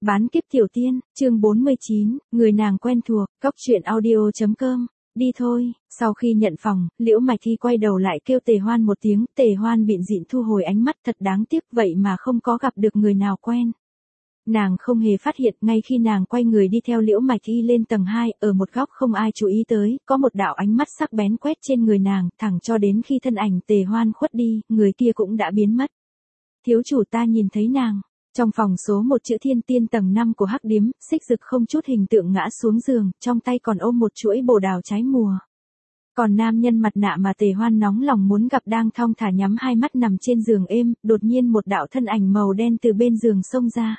Bán kiếp tiểu tiên, chương 49, người nàng quen thuộc, cóc truyện audio.com. Đi thôi. Sau khi nhận phòng, Liễu Mạch Thi quay đầu lại kêu Tề Hoan một tiếng, Tề Hoan bịn dịn thu hồi ánh mắt, thật đáng tiếc vậy mà không có gặp được người nào quen. Nàng không hề phát hiện, ngay khi nàng quay người đi theo Liễu Mạch Thi lên tầng 2, ở một góc không ai chú ý tới, có một đạo ánh mắt sắc bén quét trên người nàng, thẳng cho đến khi thân ảnh Tề Hoan khuất đi, người kia cũng đã biến mất. Thiếu chủ, ta nhìn thấy nàng. Trong phòng số 1 chữ Thiên Tiên tầng 5 của Hắc Điếm, Xích Dực không chút hình tượng ngã xuống giường, trong tay còn ôm một chuỗi bồ đào trái mùa. Còn nam nhân mặt nạ mà Tề Hoan nóng lòng muốn gặp đang thong thả nhắm hai mắt nằm trên giường êm, đột nhiên một đạo thân ảnh màu đen từ bên giường xông ra.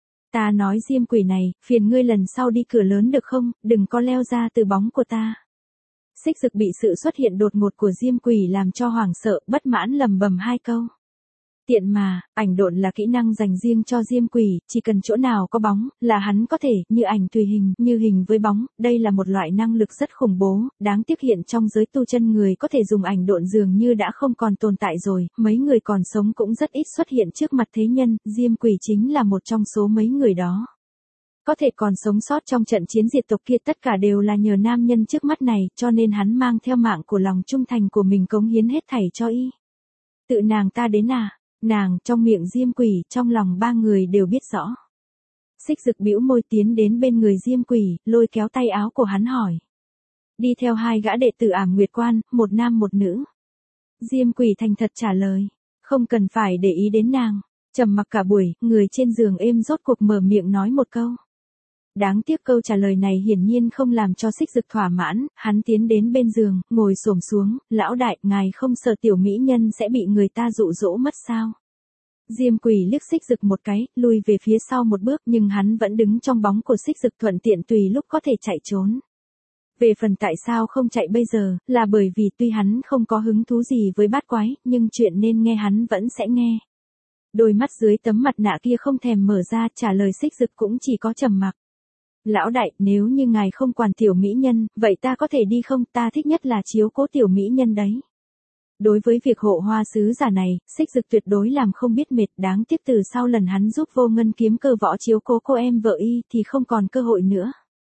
Ta nói diêm quỷ này, phiền ngươi lần sau đi cửa lớn được không, đừng có leo ra từ bóng của ta. Xích Dực bị sự xuất hiện đột ngột của diêm quỷ làm cho hoảng sợ, bất mãn lầm bầm hai câu. Tiện mà, ảnh độn là kỹ năng dành riêng cho diêm quỷ, chỉ cần chỗ nào có bóng, là hắn có thể, như ảnh tùy hình, như hình với bóng, đây là một loại năng lực rất khủng bố, đáng tiếc hiện trong giới tu chân người có thể dùng ảnh độn dường như đã không còn tồn tại rồi, mấy người còn sống cũng rất ít xuất hiện trước mặt thế nhân, diêm quỷ chính là một trong số mấy người đó. Có thể còn sống sót trong trận chiến diệt tộc kia tất cả đều là nhờ nam nhân trước mắt này, cho nên hắn mang theo mạng của lòng trung thành của mình cống hiến hết thảy cho y. Tự nàng ta đến à? Nàng, trong miệng diêm quỷ, trong lòng ba người đều biết rõ. Xích Dực bĩu môi tiến đến bên người diêm quỷ, lôi kéo tay áo của hắn hỏi. Đi theo hai gã đệ tử Ảm Nguyệt Quan, một nam một nữ. Diêm quỷ thành thật trả lời. Không cần phải để ý đến nàng. Trầm mặc cả buổi, người trên giường êm rốt cuộc mở miệng nói một câu. Đáng tiếc câu trả lời này hiển nhiên không làm cho Xích Dực thỏa mãn, hắn tiến đến bên giường, ngồi xổm xuống, lão đại, ngài không sợ tiểu mỹ nhân sẽ bị người ta dụ dỗ mất sao? Diêm quỷ liếc Xích Dực một cái, lui về phía sau một bước, nhưng hắn vẫn đứng trong bóng của Xích Dực thuận tiện tùy lúc có thể chạy trốn. Về phần tại sao không chạy bây giờ, là bởi vì tuy hắn không có hứng thú gì với bát quái, nhưng chuyện nên nghe hắn vẫn sẽ nghe. Đôi mắt dưới tấm mặt nạ kia không thèm mở ra, trả lời Xích Dực cũng chỉ có trầm mặc. Lão đại, nếu như ngài không quản tiểu mỹ nhân, vậy ta có thể đi không, ta thích nhất là chiếu cố tiểu mỹ nhân đấy. Đối với việc hộ hoa sứ giả này, Xích Dực tuyệt đối làm không biết mệt, đáng tiếc từ sau lần hắn giúp Vô Ngân kiếm cơ võ chiếu cố cô em vợ y thì không còn cơ hội nữa.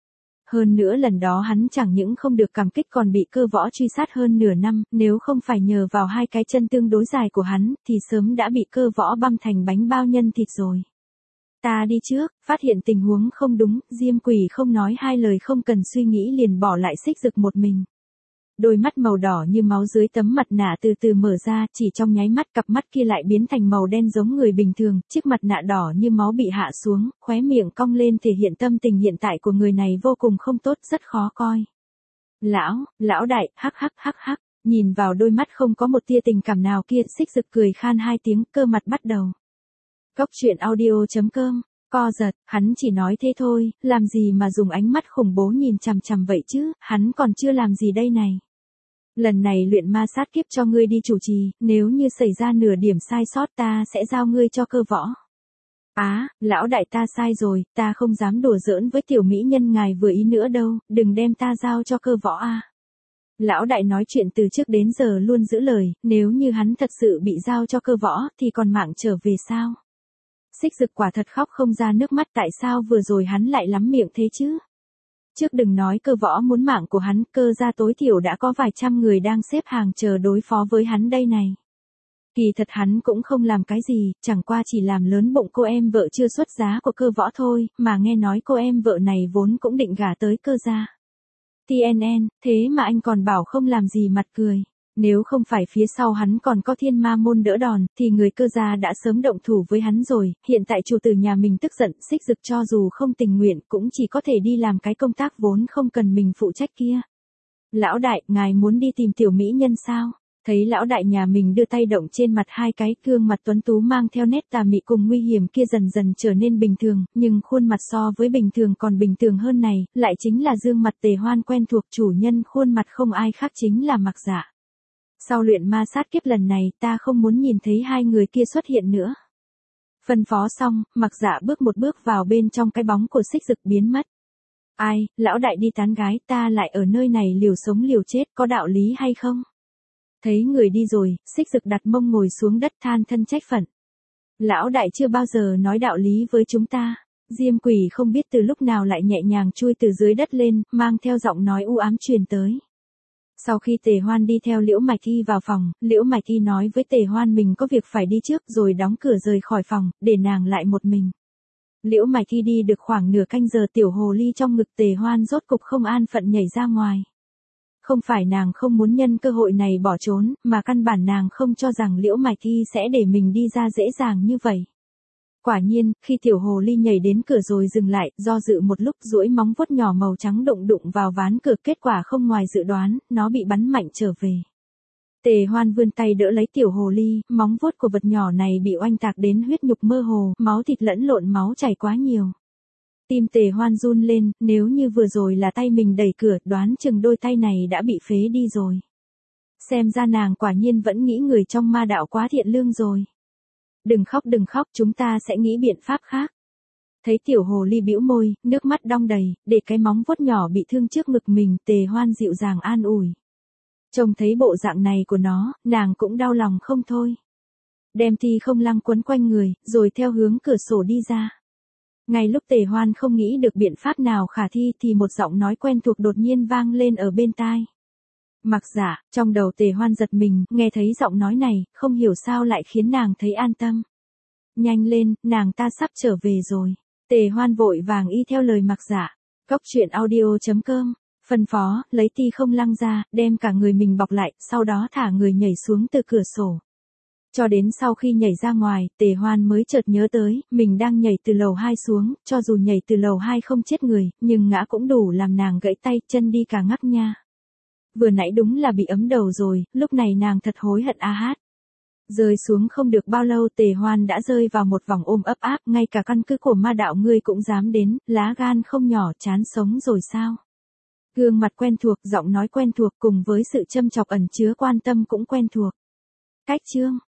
Hơn nữa lần đó hắn chẳng những không được cảm kích còn bị cơ võ truy sát hơn nửa năm, nếu không phải nhờ vào hai cái chân tương đối dài của hắn, thì sớm đã bị cơ võ băm thành bánh bao nhân thịt rồi. Ta đi trước, phát hiện tình huống không đúng, diêm quỷ không nói hai lời không cần suy nghĩ liền bỏ lại Xích Dực một mình. Đôi mắt màu đỏ như máu dưới tấm mặt nạ từ từ mở ra, chỉ trong nháy mắt cặp mắt kia lại biến thành màu đen giống người bình thường, chiếc mặt nạ đỏ như máu bị hạ xuống, khóe miệng cong lên thể hiện tâm tình hiện tại của người này vô cùng không tốt, rất khó coi. Lão đại, hắc hắc, nhìn vào đôi mắt không có một tia tình cảm nào kia, Xích Dực cười khan hai tiếng, cơ mặt bắt đầu. Cóc truyện audio.com, co giật, hắn chỉ nói thế thôi, làm gì mà dùng ánh mắt khủng bố nhìn chằm chằm vậy chứ, hắn còn chưa làm gì đây này. Lần này luyện ma sát kiếp cho ngươi đi chủ trì, nếu như xảy ra nửa điểm sai sót ta sẽ giao ngươi cho cơ võ. Lão đại ta sai rồi, ta không dám đùa giỡn với tiểu mỹ nhân ngài vừa ý nữa đâu, đừng đem ta giao cho cơ võ a. Lão đại nói chuyện từ trước đến giờ luôn giữ lời, nếu như hắn thật sự bị giao cho cơ võ thì còn mạng trở về sao? Xích Dực quả thật khóc không ra nước mắt, tại sao vừa rồi hắn lại lắm miệng thế chứ? Trước đừng nói cơ võ muốn mạng của hắn, cơ gia tối thiểu đã có vài trăm người đang xếp hàng chờ đối phó với hắn đây này. Kỳ thật hắn cũng không làm cái gì, chẳng qua chỉ làm lớn bụng cô em vợ chưa xuất giá của cơ võ thôi, mà nghe nói cô em vợ này vốn cũng định gả tới cơ gia. TNN, thế mà anh còn bảo không làm gì mặt cười. Nếu không phải phía sau hắn còn có Thiên Ma môn đỡ đòn, thì người cơ gia đã sớm động thủ với hắn rồi, hiện tại chủ tử nhà mình tức giận, Xích Dực cho dù không tình nguyện cũng chỉ có thể đi làm cái công tác vốn không cần mình phụ trách kia. Lão đại, ngài muốn đi tìm tiểu mỹ nhân sao? Thấy lão đại nhà mình đưa tay động trên mặt hai cái, gương mặt tuấn tú mang theo nét tà mị cùng nguy hiểm kia dần dần trở nên bình thường, nhưng khuôn mặt so với bình thường còn bình thường hơn này, lại chính là gương mặt Tề Hoan quen thuộc, chủ nhân khuôn mặt không ai khác chính là Mặc Dạ. Sau luyện ma sát kiếp lần này ta không muốn nhìn thấy hai người kia xuất hiện nữa. Phân phó xong, Mặc Dạ bước một bước vào bên trong cái bóng của Xích Dực biến mất. Ai, lão đại đi tán gái, ta lại ở nơi này liều sống liều chết, có đạo lý hay không? Thấy người đi rồi, Xích Dực đặt mông ngồi xuống đất than thân trách phận. Lão đại chưa bao giờ nói đạo lý với chúng ta. Diêm Quỷ không biết từ lúc nào lại nhẹ nhàng chui từ dưới đất lên, mang theo giọng nói u ám truyền tới. Sau khi Tề Hoan đi theo Liễu Mạch Thi vào phòng, Liễu Mạch Thi nói với Tề Hoan mình có việc phải đi trước rồi đóng cửa rời khỏi phòng, để nàng lại một mình. Liễu Mạch Thi đi được khoảng nửa canh giờ, tiểu hồ ly trong ngực Tề Hoan rốt cục không an phận nhảy ra ngoài. Không phải nàng không muốn nhân cơ hội này bỏ trốn, mà căn bản nàng không cho rằng Liễu Mạch Thi sẽ để mình đi ra dễ dàng như vậy. Quả nhiên, khi tiểu hồ ly nhảy đến cửa rồi dừng lại, do dự một lúc duỗi móng vuốt nhỏ màu trắng đụng vào ván cửa, kết quả không ngoài dự đoán, nó bị bắn mạnh trở về. Tề Hoan vươn tay đỡ lấy tiểu hồ ly, móng vuốt của vật nhỏ này bị oanh tạc đến huyết nhục mơ hồ, máu thịt lẫn lộn, máu chảy quá nhiều. Tim Tề Hoan run lên, nếu như vừa rồi là tay mình đẩy cửa, đoán chừng đôi tay này đã bị phế đi rồi. Xem ra nàng quả nhiên vẫn nghĩ người trong ma đạo quá thiện lương rồi. Đừng khóc, chúng ta sẽ nghĩ biện pháp khác. Thấy tiểu hồ ly bĩu môi, nước mắt đong đầy, để cái móng vuốt nhỏ bị thương trước ngực mình, Tề Hoan dịu dàng an ủi. Trông thấy bộ dạng này của nó, nàng cũng đau lòng không thôi. Đem Thi Không Lăng quấn quanh người, rồi theo hướng cửa sổ đi ra. Ngay lúc Tề Hoan không nghĩ được biện pháp nào khả thi thì một giọng nói quen thuộc đột nhiên vang lên ở bên tai. Mặc Dạ, trong đầu Tề Hoan giật mình, nghe thấy giọng nói này, không hiểu sao lại khiến nàng thấy an tâm. Nhanh lên, nàng ta sắp trở về rồi. Tề Hoan vội vàng y theo lời Mặc Dạ. Cốc truyện audio.com, phân phó, lấy Thi Không Lăng ra, đem cả người mình bọc lại, sau đó thả người nhảy xuống từ cửa sổ. Cho đến sau khi nhảy ra ngoài, Tề Hoan mới chợt nhớ tới, mình đang nhảy từ lầu 2 xuống, cho dù nhảy từ lầu 2 không chết người, nhưng ngã cũng đủ làm nàng gãy tay, chân đi cả ngắc nha. Vừa nãy đúng là bị ấm đầu rồi, lúc này nàng thật hối hận a hát. Rơi xuống không được bao lâu Tề Hoan đã rơi vào một vòng ôm ấp áp, ngay cả căn cứ của ma đạo ngươi cũng dám đến, lá gan không nhỏ, chán sống rồi sao? Gương mặt quen thuộc, giọng nói quen thuộc cùng với sự châm chọc ẩn chứa quan tâm cũng quen thuộc. Cách chương